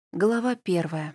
Глава 1.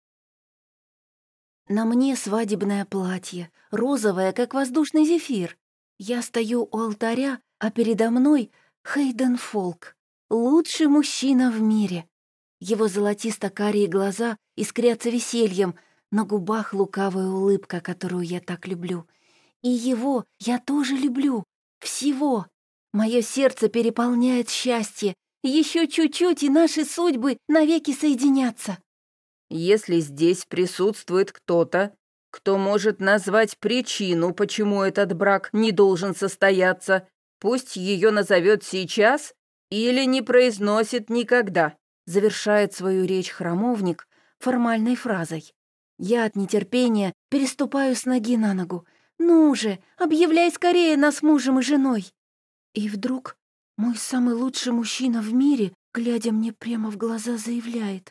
На мне свадебное платье, розовое, как воздушный зефир. Я стою у алтаря, а передо мной Хейден Фолк, лучший мужчина в мире. Его золотисто-карие глаза искрятся весельем, на губах лукавая улыбка, которую я так люблю. И его я тоже люблю. Всего. Мое сердце переполняет счастье. Еще чуть-чуть, и наши судьбы навеки соединятся. Если здесь присутствует кто-то, кто может назвать причину, почему этот брак не должен состояться, пусть ее назовет сейчас или не произносит никогда», завершает свою речь храмовник формальной фразой. Я от нетерпения переступаю с ноги на ногу. «Ну же, объявляй скорее нас мужем и женой!» И вдруг мой самый лучший мужчина в мире, глядя мне прямо в глаза, заявляет: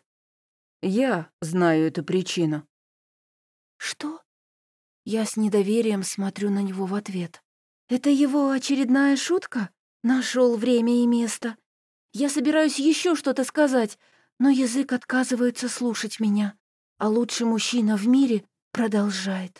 «Я знаю эту причину». «Что?» Я с недоверием смотрю на него в ответ. «Это его очередная шутка? Нашел время и место. Я собираюсь еще что-то сказать, но язык отказывается слушать меня, а лучший мужчина в мире продолжает.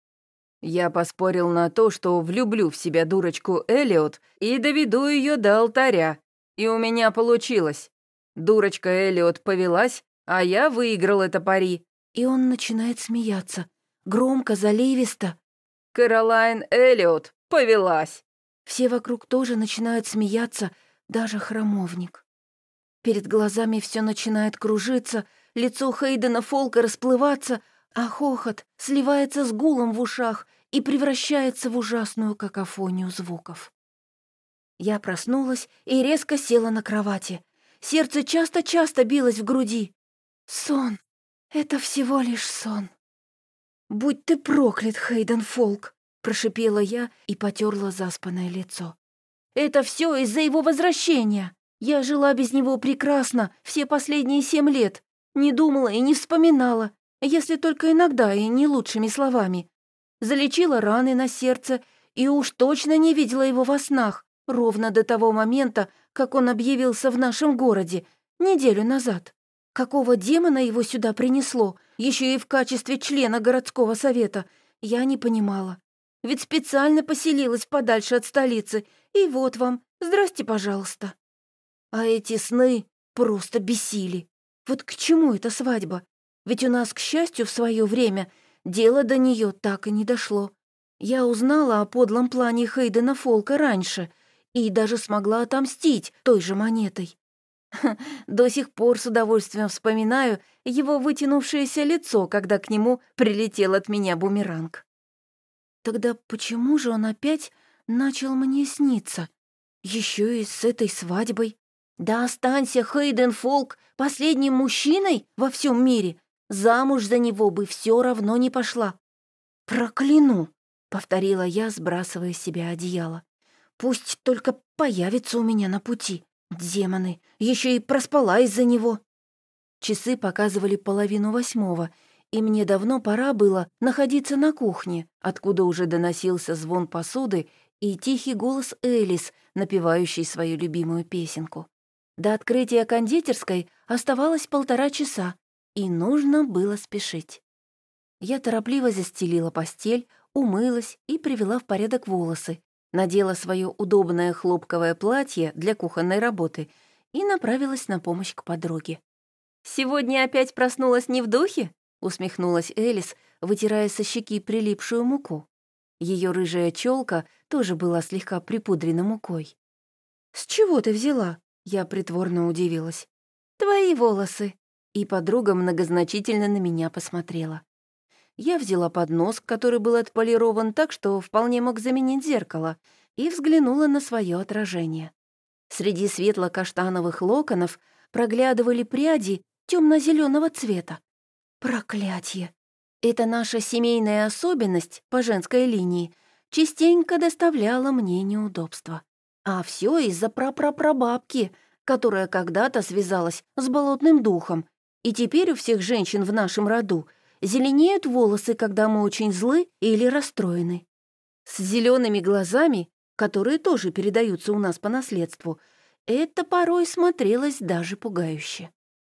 «Я поспорил на то, что влюблю в себя дурочку Эллиот и доведу ее до алтаря. И у меня получилось. Дурочка Эллиот повелась, а я выиграл это пари. И он начинает смеяться, громко, заливисто. Кэролайн Эллиот повелась». Все вокруг тоже начинают смеяться, даже храмовник. Перед глазами все начинает кружиться, лицо Хейдена Фолка расплываться, а хохот сливается с гулом в ушах и превращается в ужасную какофонию звуков. Я проснулась и резко села на кровати. Сердце часто-часто билось в груди. Сон. Это всего лишь сон. «Будь ты проклят, Хейден Фолк!» — прошипела я и потерла заспанное лицо. «Это все из-за его возвращения. Я жила без него прекрасно все последние 7 лет. Не думала и не вспоминала, если только иногда и не лучшими словами. Залечила раны на сердце и уж точно не видела его во снах, ровно до того момента, как он объявился в нашем городе, неделю назад. Какого демона его сюда принесло, еще и в качестве члена городского совета, я не понимала. Ведь специально поселилась подальше от столицы, и вот вам, здрасте, пожалуйста. А эти сны просто бесили. Вот к чему эта свадьба? Ведь у нас, к счастью, в свое время дело до нее так и не дошло. Я узнала о подлом плане Хейдена Фолка раньше и даже смогла отомстить той же монетой. До сих пор с удовольствием вспоминаю его вытянувшееся лицо, когда к нему прилетел от меня бумеранг. Тогда почему же он опять начал мне сниться? Еще и с этой свадьбой. Да останься Хейден Фолк последним мужчиной во всем мире, замуж за него бы все равно не пошла. «Прокляну!» — повторила я, сбрасывая с себя одеяло. «Пусть только появится у меня на пути. Демоны, еще и проспала из-за него». Часы показывали 7:30, и мне давно пора было находиться на кухне, откуда уже доносился звон посуды и тихий голос Элис, напевающий свою любимую песенку. До открытия кондитерской оставалось 1,5 часа, и нужно было спешить. Я торопливо застелила постель, умылась и привела в порядок волосы, надела свое удобное хлопковое платье для кухонной работы и направилась на помощь к подруге. «Сегодня опять проснулась не в духе?» — усмехнулась Элис, вытирая со щеки прилипшую муку. Ее рыжая челка тоже была слегка припудрена мукой. «С чего ты взяла?» — я притворно удивилась. «Твои волосы». И подруга многозначительно на меня посмотрела. Я взяла поднос, который был отполирован так, что вполне мог заменить зеркало, и взглянула на свое отражение. Среди светло-каштановых локонов проглядывали пряди темно-зеленого цвета. Проклятье! Эта наша семейная особенность по женской линии частенько доставляла мне неудобства. А все из-за прапрапрабабки, которая когда-то связалась с болотным духом, и теперь у всех женщин в нашем роду зеленеют волосы, когда мы очень злы или расстроены. С зелеными глазами, которые тоже передаются у нас по наследству, это порой смотрелось даже пугающе.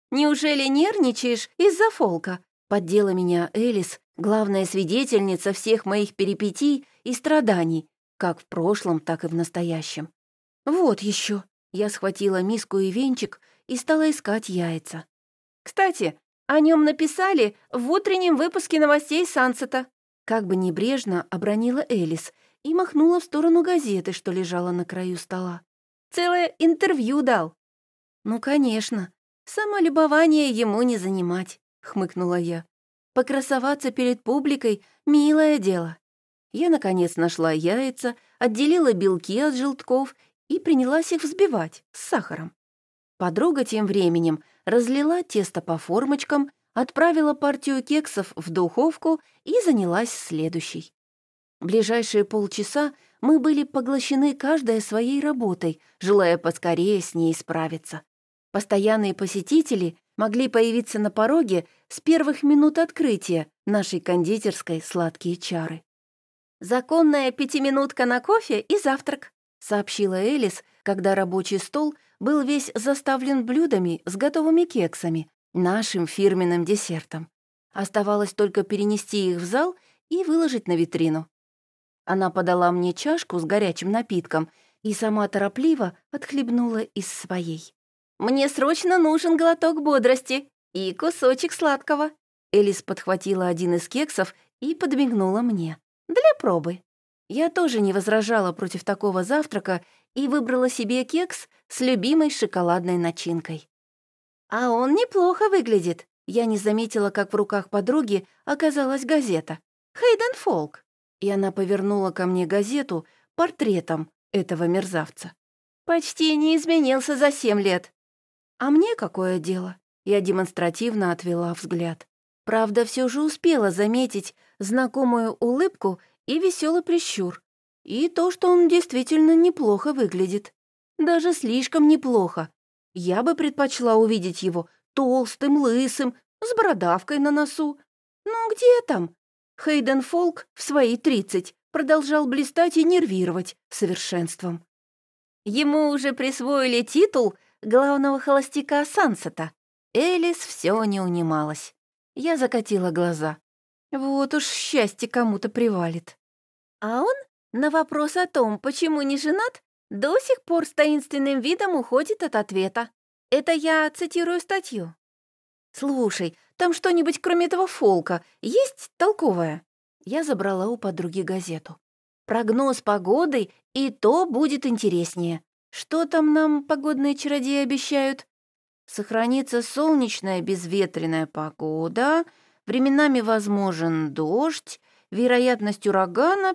Неужели нервничаешь из-за фолка?» Поддела меня Элис, главная свидетельница всех моих перипетий и страданий, как в прошлом, так и в настоящем. «Вот еще. Я схватила миску и венчик и стала искать яйца. «Кстати, о нем написали в утреннем выпуске новостей Сансета». Как бы небрежно обронила Элис и махнула в сторону газеты, что лежала на краю стола. «Целое интервью дал». «Ну, конечно. Самолюбование ему не занимать», — хмыкнула я. «Покрасоваться перед публикой — милое дело». Я, наконец, нашла яйца, отделила белки от желтков и принялась их взбивать с сахаром. Подруга тем временем разлила тесто по формочкам, отправила партию кексов в духовку и занялась следующей. Ближайшие полчаса мы были поглощены каждая своей работой, желая поскорее с ней справиться. Постоянные посетители могли появиться на пороге с первых минут открытия нашей кондитерской «Сладкие чары». «Законная 5-минутка на кофе и завтрак», — сообщила Элис, когда рабочий стол был весь заставлен блюдами с готовыми кексами, нашим фирменным десертом. Оставалось только перенести их в зал и выложить на витрину. Она подала мне чашку с горячим напитком и сама торопливо отхлебнула из своей. «Мне срочно нужен глоток бодрости и кусочек сладкого». Элис подхватила один из кексов и подмигнула мне. «Для пробы». Я тоже не возражала против такого завтрака и выбрала себе кекс с любимой шоколадной начинкой. «А он неплохо выглядит». Я не заметила, как в руках подруги оказалась газета. «Хейден Фолк». И она повернула ко мне газету портретом этого мерзавца. «Почти не изменился за 7 лет». «А мне какое дело?» Я демонстративно отвела взгляд. Правда, все же успела заметить знакомую улыбку и веселый прищур. И то, что он действительно неплохо выглядит. Даже слишком неплохо. Я бы предпочла увидеть его толстым, лысым, с бородавкой на носу. Ну где там? Хейден Фолк в свои 30 продолжал блистать и нервировать совершенством. Ему уже присвоили титул главного холостяка Сансета. Элис все не унималась. Я закатила глаза. Вот уж счастье кому-то привалит. А он на вопрос о том, почему не женат, до сих пор с таинственным видом уходит от ответа. Это я цитирую статью. «Слушай, там что-нибудь кроме этого фолка есть толковое?» Я забрала у подруги газету. «Прогноз погоды, и то будет интереснее. Что там нам погодные чародеи обещают? Сохранится солнечная безветренная погода, временами возможен дождь, вероятность урагана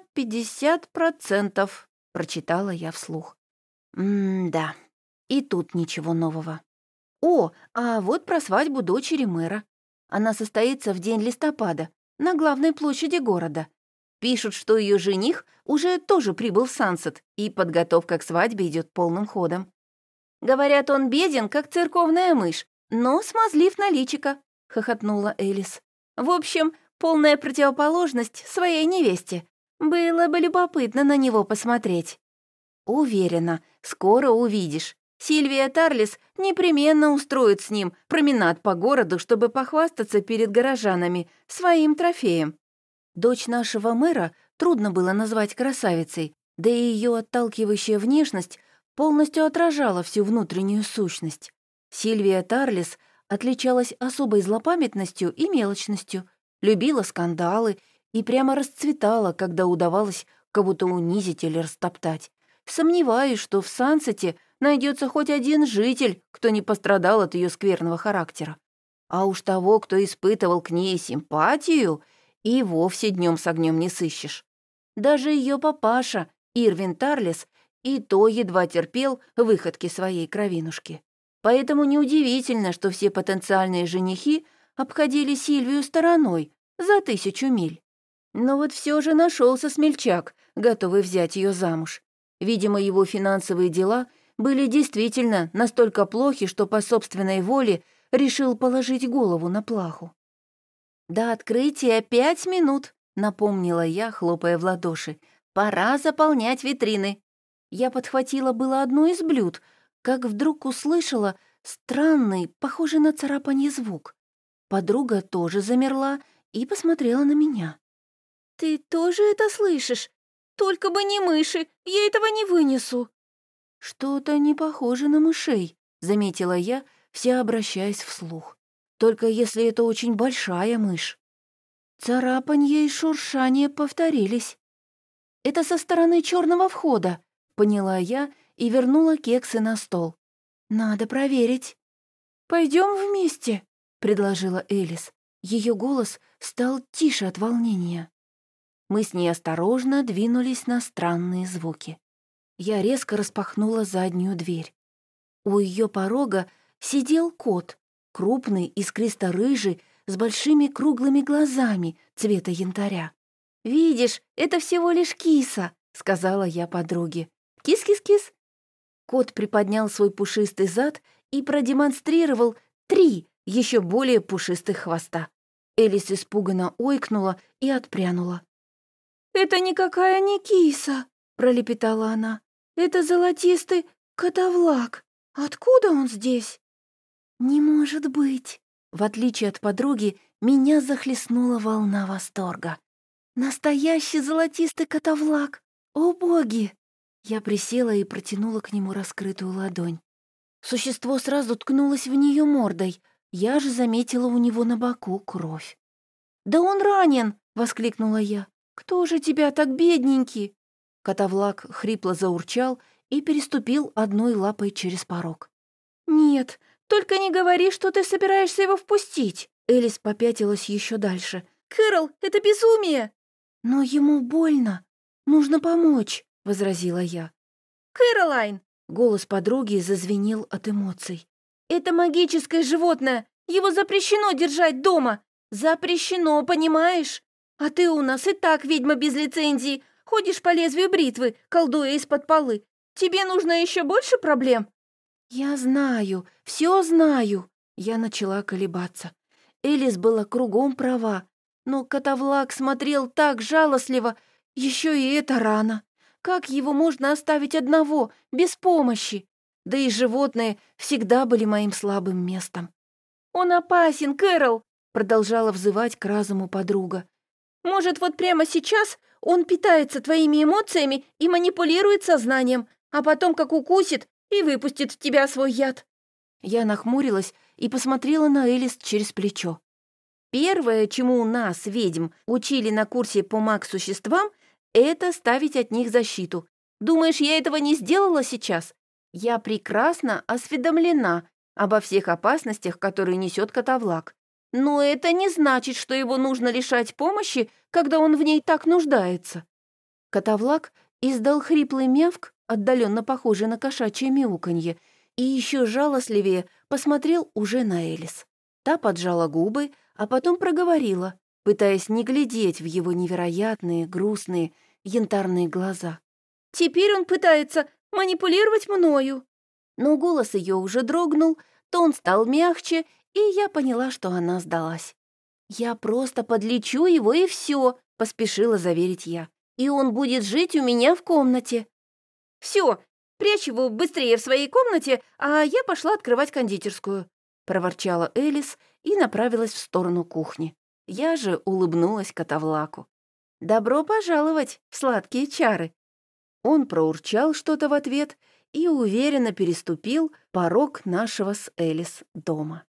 50%, прочитала я вслух. Да, и тут ничего нового. О, а вот про свадьбу дочери мэра. Она состоится в день листопада на главной площади города. Пишут, что ее жених уже тоже прибыл в Сансет, и подготовка к свадьбе идет полным ходом. Говорят, он беден, как церковная мышь, но смазлив на личико, хохотнула Элис. В общем, полная противоположность своей невесте. Было бы любопытно на него посмотреть. Уверена, скоро увидишь. Сильвия Тарлис непременно устроит с ним променад по городу, чтобы похвастаться перед горожанами своим трофеем. Дочь нашего мэра трудно было назвать красавицей, да и ее отталкивающая внешность полностью отражала всю внутреннюю сущность. Сильвия Тарлис отличалась особой злопамятностью и мелочностью, любила скандалы и прямо расцветала, когда удавалось кого-то унизить или растоптать. Сомневаюсь, что в Сансете найдется хоть один житель, кто не пострадал от ее скверного характера. А уж того, кто испытывал к ней симпатию, и вовсе днем с огнем не сыщешь. Даже ее папаша, Ирвин Тарлис, и то едва терпел выходки своей кровинушки. Поэтому неудивительно, что все потенциальные женихи обходили Сильвию стороной за 1000 миль. Но вот все же нашелся смельчак, готовый взять ее замуж. Видимо, его финансовые дела были действительно настолько плохи, что по собственной воле решил положить голову на плаху. «До открытия 5 минут», — напомнила я, хлопая в ладоши. «Пора заполнять витрины». Я подхватила было одно из блюд, как вдруг услышала странный, похожий на царапанье звук. Подруга тоже замерла и посмотрела на меня. «Ты тоже это слышишь? Только бы не мыши, я этого не вынесу». «Что-то не похоже на мышей», — заметила я, вся обращаясь вслух. «Только если это очень большая мышь». Царапанье и шуршание повторились. «Это со стороны черного входа», — поняла я и вернула кексы на стол. «Надо проверить». «Пойдем вместе», — предложила Элис. Ее голос стал тише от волнения. Мы с ней осторожно двинулись на странные звуки. Я резко распахнула заднюю дверь. У ее порога сидел кот, крупный, искристо-рыжий, с большими круглыми глазами цвета янтаря. «Видишь, это всего лишь киса», — сказала я подруге. «Кис-кис-кис». Кот приподнял свой пушистый зад и продемонстрировал 3 еще более пушистых хвоста. Элис испуганно ойкнула и отпрянула. «Это никакая не киса», — пролепетала она. «Это золотистый котовлак. Откуда он здесь?» «Не может быть!» В отличие от подруги, меня захлестнула волна восторга. «Настоящий золотистый котовлак! О боги!» Я присела и протянула к нему раскрытую ладонь. Существо сразу ткнулось в нее мордой. Я же заметила у него на боку кровь. «Да он ранен!» — воскликнула я. «Кто же тебя так бедненький?» Котовлак хрипло заурчал и переступил одной лапой через порог. «Нет, только не говори, что ты собираешься его впустить!» Элис попятилась еще дальше. «Кэрол, это безумие!» «Но ему больно. Нужно помочь», — возразила я. «Кэролайн!» — голос подруги зазвенел от эмоций. «Это магическое животное! Его запрещено держать дома! Запрещено, понимаешь? А ты у нас и так ведьма без лицензии, ходишь по лезвию бритвы, колдуя из-под полы. Тебе нужно еще больше проблем?» «Я знаю, все знаю», — я начала колебаться. Элис была кругом права, но котовлак смотрел так жалостливо, еще и это рано. Как его можно оставить одного, без помощи? Да и животные всегда были моим слабым местом. «Он опасен, Кэрол», — продолжала взывать к разуму подруга. «Может, вот прямо сейчас он питается твоими эмоциями и манипулирует сознанием, а потом как укусит и выпустит в тебя свой яд». Я нахмурилась и посмотрела на Элис через плечо. Первое, чему у нас, ведьм, учили на курсе по маг-существам, это ставить от них защиту. Думаешь, я этого не сделала сейчас? Я прекрасно осведомлена обо всех опасностях, которые несет котовлак. Но это не значит, что его нужно лишать помощи, когда он в ней так нуждается. Котовлак издал хриплый мявк, отдаленно похожий на кошачье мяуканье, и еще жалостливее посмотрел уже на Элис. Та поджала губы, а потом проговорила, пытаясь не глядеть в его невероятные, грустные, янтарные глаза. «Теперь он пытается манипулировать мною». Но голос ее уже дрогнул, тон стал мягче, и я поняла, что она сдалась. «Я просто подлечу его, и все», — поспешила заверить я. «И он будет жить у меня в комнате». «Все, прячь его быстрее в своей комнате, а я пошла открывать кондитерскую», — проворчала Элис и направилась в сторону кухни. Я же улыбнулась котовлаку. «Добро пожаловать в сладкие чары!» Он проурчал что-то в ответ и уверенно переступил порог нашего с Элис дома.